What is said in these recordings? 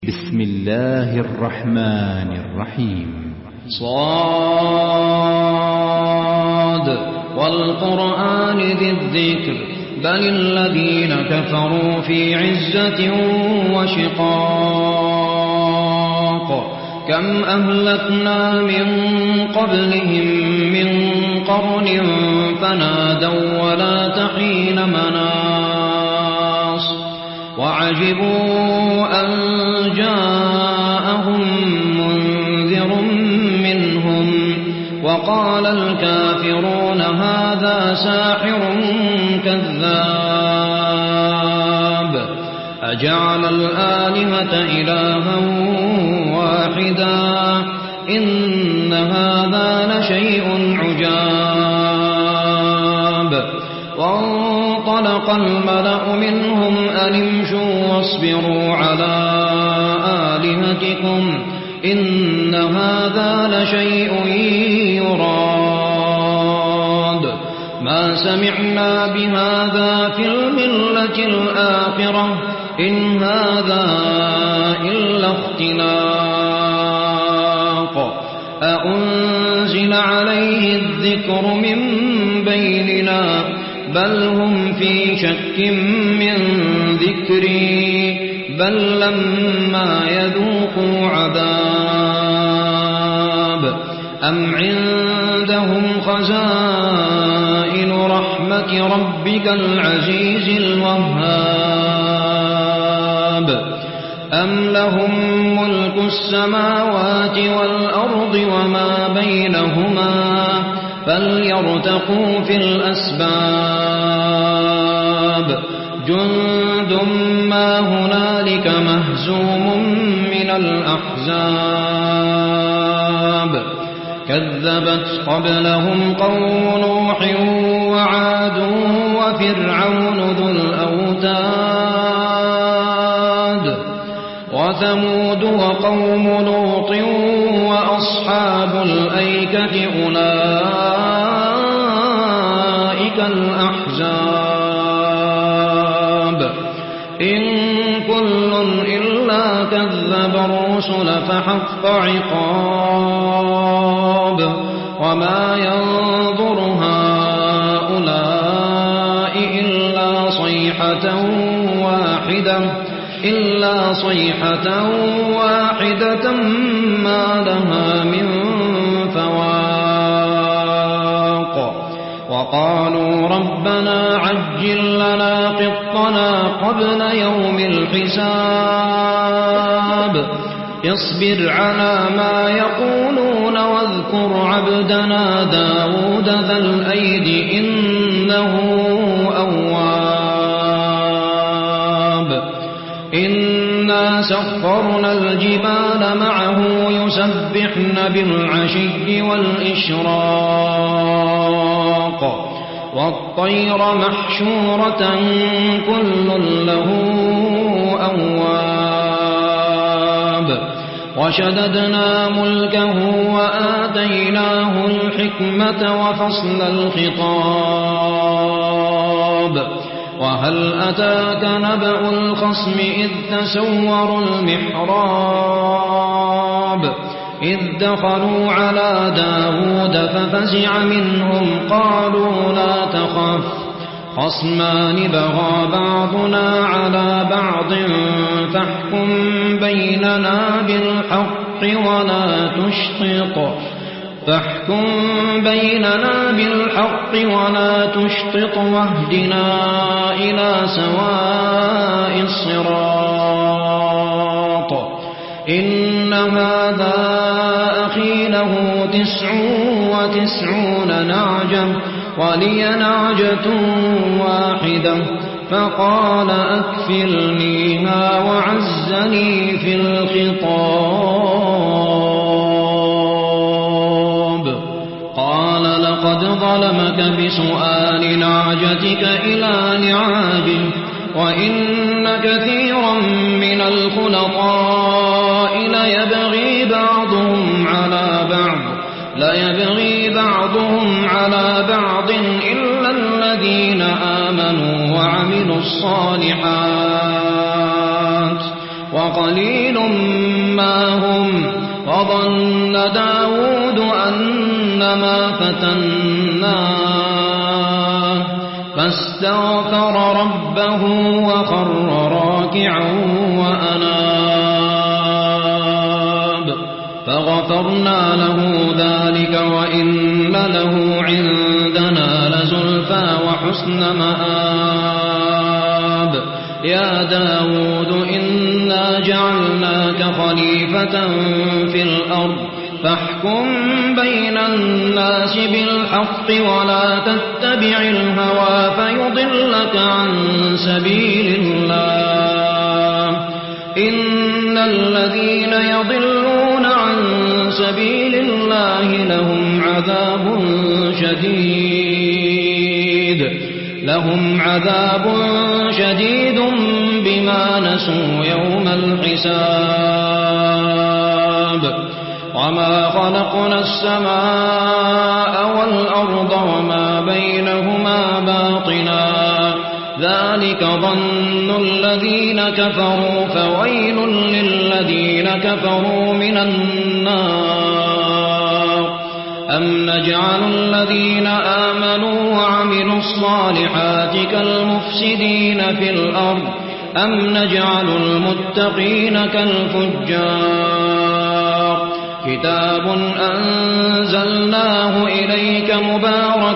بسم الله الرحمن الرحيم. صاد والقرآن ذي الذكر بل الذين كفروا في عزة وشقاق كم أهلكنا من قبلهم من قرن فنادوا ولا تحين مناص وعجبوا أن جاءهم منذر منهم وقال الكافرون هذا ساحر كذاب أجعل الآلهة إلها واحدا إن هذا لشيء عجاب وانطلق الملأ منهم أن امشوا واصبروا على آلهتكم إن هذا لشيء يراد ما سمعنا بهذا في الملة الآخرة إن هذا إلا اختلاق أأنزل عليه الذكر من بيننا بل هم في شك من ذكري بل لما يذوقوا عذاب أم عندهم خزائن رحمة ربك العزيز الوهاب أم لهم ملك السماوات والأرض وما بينهما فليرتقوا في الأسباب جند ما هنالك مهزوم من الأحزاب كذبت قبلهم قوم نوح وعاد وفرعون ذو الأوتاد وثمود وقوم لوط وأصحاب الأيكة أولئك الأحزاب إن كل إلا كذب الرسل فحق عقاب وما ينظر هؤلاء إلا صيحة واحدة ما لها من فواق وقالوا ربنا عجل لنا قطنا قبل يوم الحساب اصبر على ما يقولون واذكر عبدنا داود ذا الأيد إنه أواب إنا سخرنا الجبال معه يسبحن بالعشي والإشراق والطير محشورة كل له أواب وشددنا ملكه وآتيناه الحكمة وفصل الخطاب وهل أتاك نبأ الخصم إذ تسوروا المحراب إذ دخلوا على داود ففزع منهم قالوا لا تخف خصمان بغى بعضنا على بعض فاحكم بيننا بالحق ولا تشطط واهدنا إلى سواء الصراط إن هذا أخي له 99 نعجة ولي نعجة واحدة فقال أكفلنيها وعزني في الخطاب قال لقد ظلمك بسؤال نعجتك إلى نعاجه وإن كثيرا من الخلطاء ليبغي بعضهم على بعض إلا الذين آمنوا وعملوا الصالحات وقليل ما هم. وظن داود أنما فتناه فاستغفر ربه وخر راكعا وأناب فغفرنا له ذلك وإن له عندنا لزلفى وحسن مآب. يا داود إنا جعلناك خليفة في الأرض فاحكم بين الناس بالحق ولا تتبع الهوى فيضلك عن سبيل الله. إن الذين يضلون عن سبيل الله لهم عذاب شديد بما نسوا يوم الحساب. وما خلقنا السماء والأرض وما بينهما باطلا ذلك ظن الذين كفروا فويل للذين كفروا من النار. أم نجعل الذين آمنوا وعملوا الصالحات كالمفسدين في الأرض أم نجعل المتقين كالفجار. كتاب أنزلناه إليك مبارك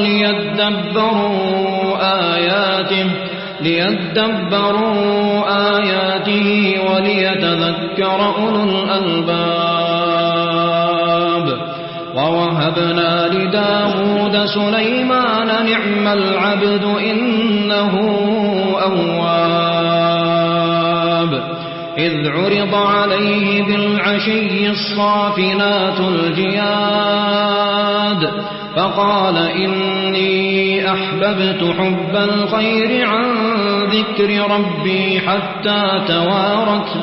ليدبروا آياته وليتذكر أولو الألباب. ووهبنا لداود سليمان نعم العبد إنه أواب. إذ عرض عليه بالعشي الصافنات الجياد فقال إني أحببت حب الخير عن ذكر ربي حتى توارت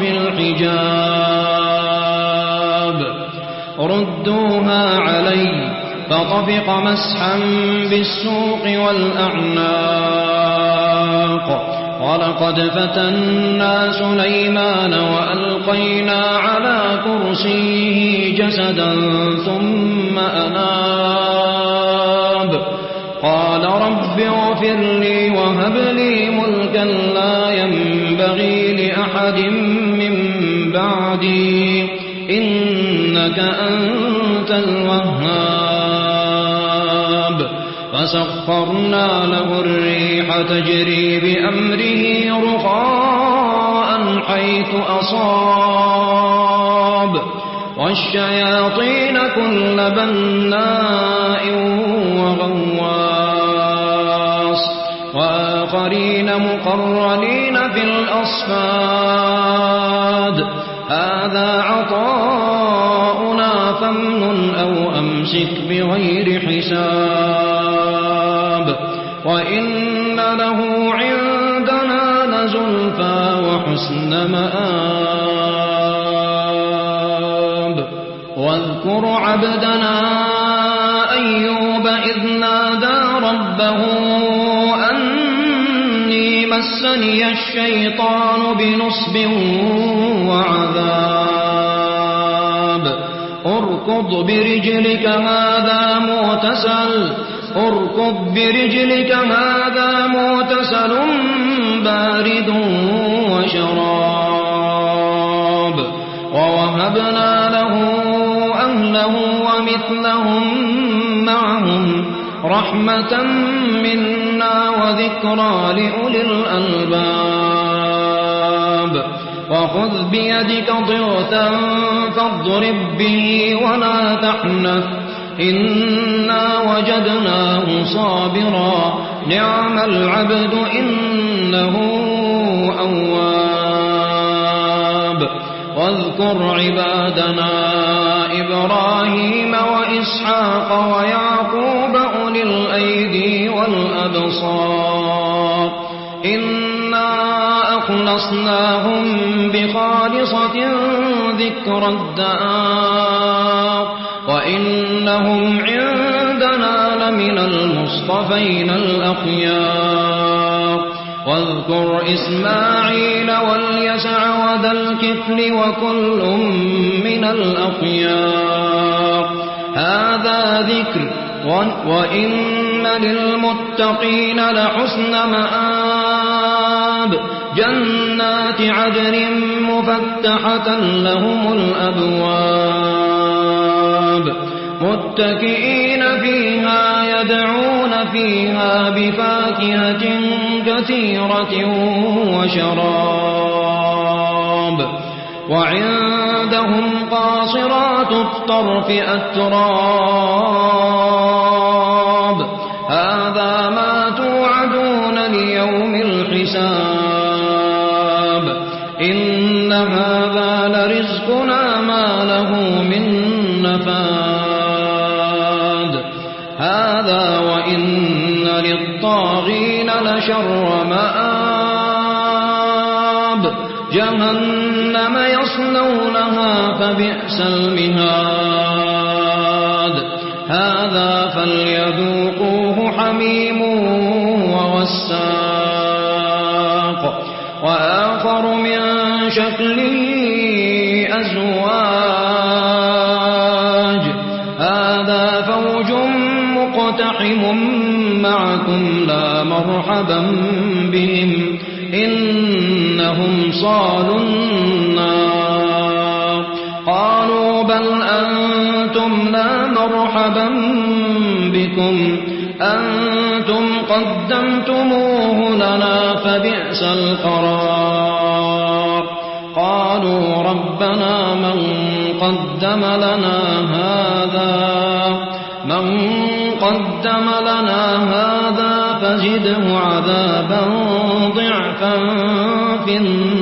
بالحجاب. ردوها علي فطفق مسحا بالسوق والأعناق. ولقد فتنا سليمان وألقينا على كرسيه جسدا ثم أناب. قال رب اغفر لي وهب لي ملكا لا ينبغي لأحد من بعدي إنك أنت الوهاب. فسخرنا له الريح تجري بأمره رخاء حيث أصاب والشياطين كل بناء وغواص وآخرين مقرنين في الأصفاد. هذا عطاؤنا فامنن أو أمسك بغير حساب. وإن له عندنا لزلفى وحسن مآب. واذكر عبدنا أيوب إذ نادى ربه أني مسني الشيطان بنصب وعذاب. اركض برجلك هذا مغتسل بارد وشراب. ووهبنا له أهله ومثلهم معهم رحمة منا وذكرى لأولي الألباب. وخذ بيدك ضغثا فاضرب به ولا تحنث إنا وجدناه صابرا نعم العبد إنه أواب. واذكر عبادنا إبراهيم وإسحاق ويعقوب أولي الأيدي والأبصار إنا أخلصناهم بخالصة ذكر الدار وإنهم عندنا لمن المصطفين الأخيار. واذكر إسماعيل واليسع وذا الكفل وكل من الأخيار هذا ذكر وإن للمتقين لحسن مآب جنات عدن مفتحة لهم الأبواب متكئين فيها يدعون فيها بفاكهة كثيرة وشراب وعندهم قاصرات الطرف أتراب هذا ما توعدون ليوم الحساب إن هذا لرزقنا ما له من نفاد هذا وإن للطاغين لشر مآب جهنم يصلونها فبئس المهاد هذا فليذوقوه حميم وغساق وآخر من شكله أزواج هذا فوج مقتحم معكم لا مرحبا بهم إنهم صالوا النار قالوا بل أنتم لا مرحبا بكم أنتم قدمتموه لنا فبئس القرار قالوا ربنا من قدم لنا هذا فزده عذابا ضعفا في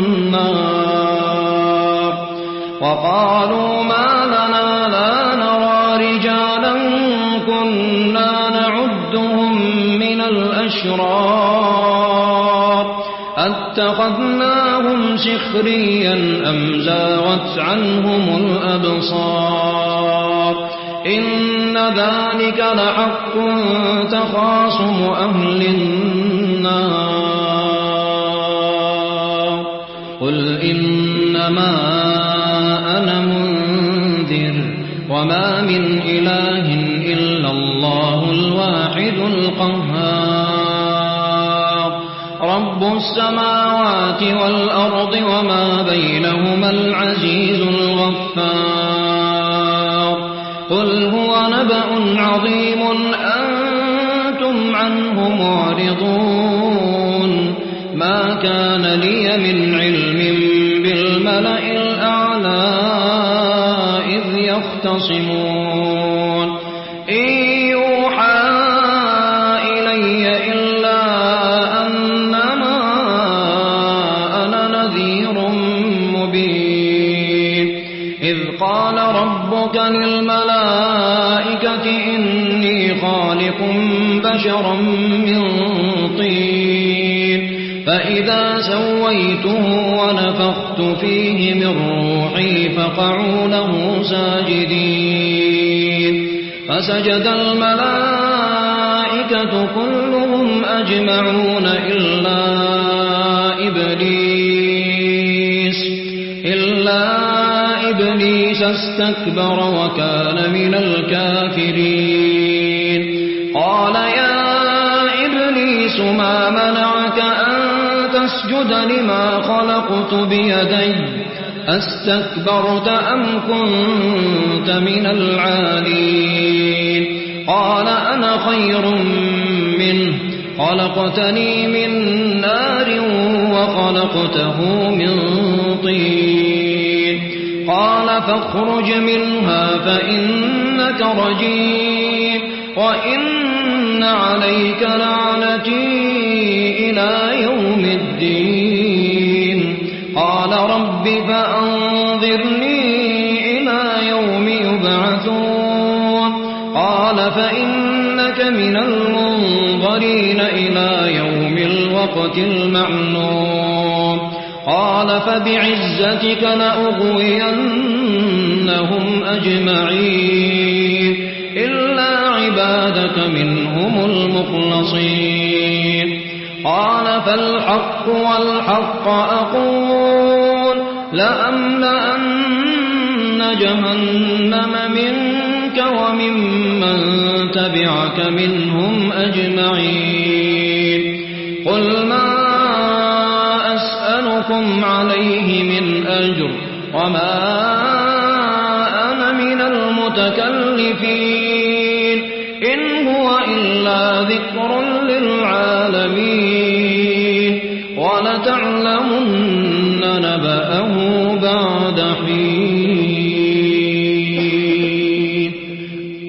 النار وقالوا ما لنا لا نرى رجالا كنا نعدهم من الأشرار أتخذناهم سخريا أم زاغت عنهم الأبصار إن ذلك لحق تخاصم أهل النار قل إنما أنا منذر وما من إله إلا الله الواحد القهار رب السماوات والأرض وما بينهما العزيز الغفار قل هو نبأ عظيم أنتم عنه معرضون ما كان لي من علم بالملأ الأعلى إذ يختصمون إن يوحى إلي إلا أنما أنا نذير مبين إذ قال ربك للملائكة إني خالق بشرا من طين فإذا سويته ونفخت فيه من روحي فقعوا له ساجدين فسجد الملائكة كلهم أجمعون إلا إبليس استكبر وكان من الكافرين قال يا إبليس ما منعك أن تسجد لما خلقت بيدي أستكبرت أم كنت من العالين قال أنا خير منه خلقتني من نار وخلقته من طين قال فاخرج منها فإنك رجيم وإن عليك لعنتي إلى يوم الدين قال رب فأنظرني إلى يوم يبعثون قال فإنك من المنظرين إلى يوم الوقت المعلوم قال فبعزتك لأغوينهم أجمعين إلا عبادك منهم المخلصين قال فالحق والحق أقول لأملأن جهنم منك وممن تبعك منهم أجمعين قل ما أسألكم عليه من أجر وما أنا من المتكلفين إن هو إلا ذكر للعالمين ولتعلمن نبأه بعد حين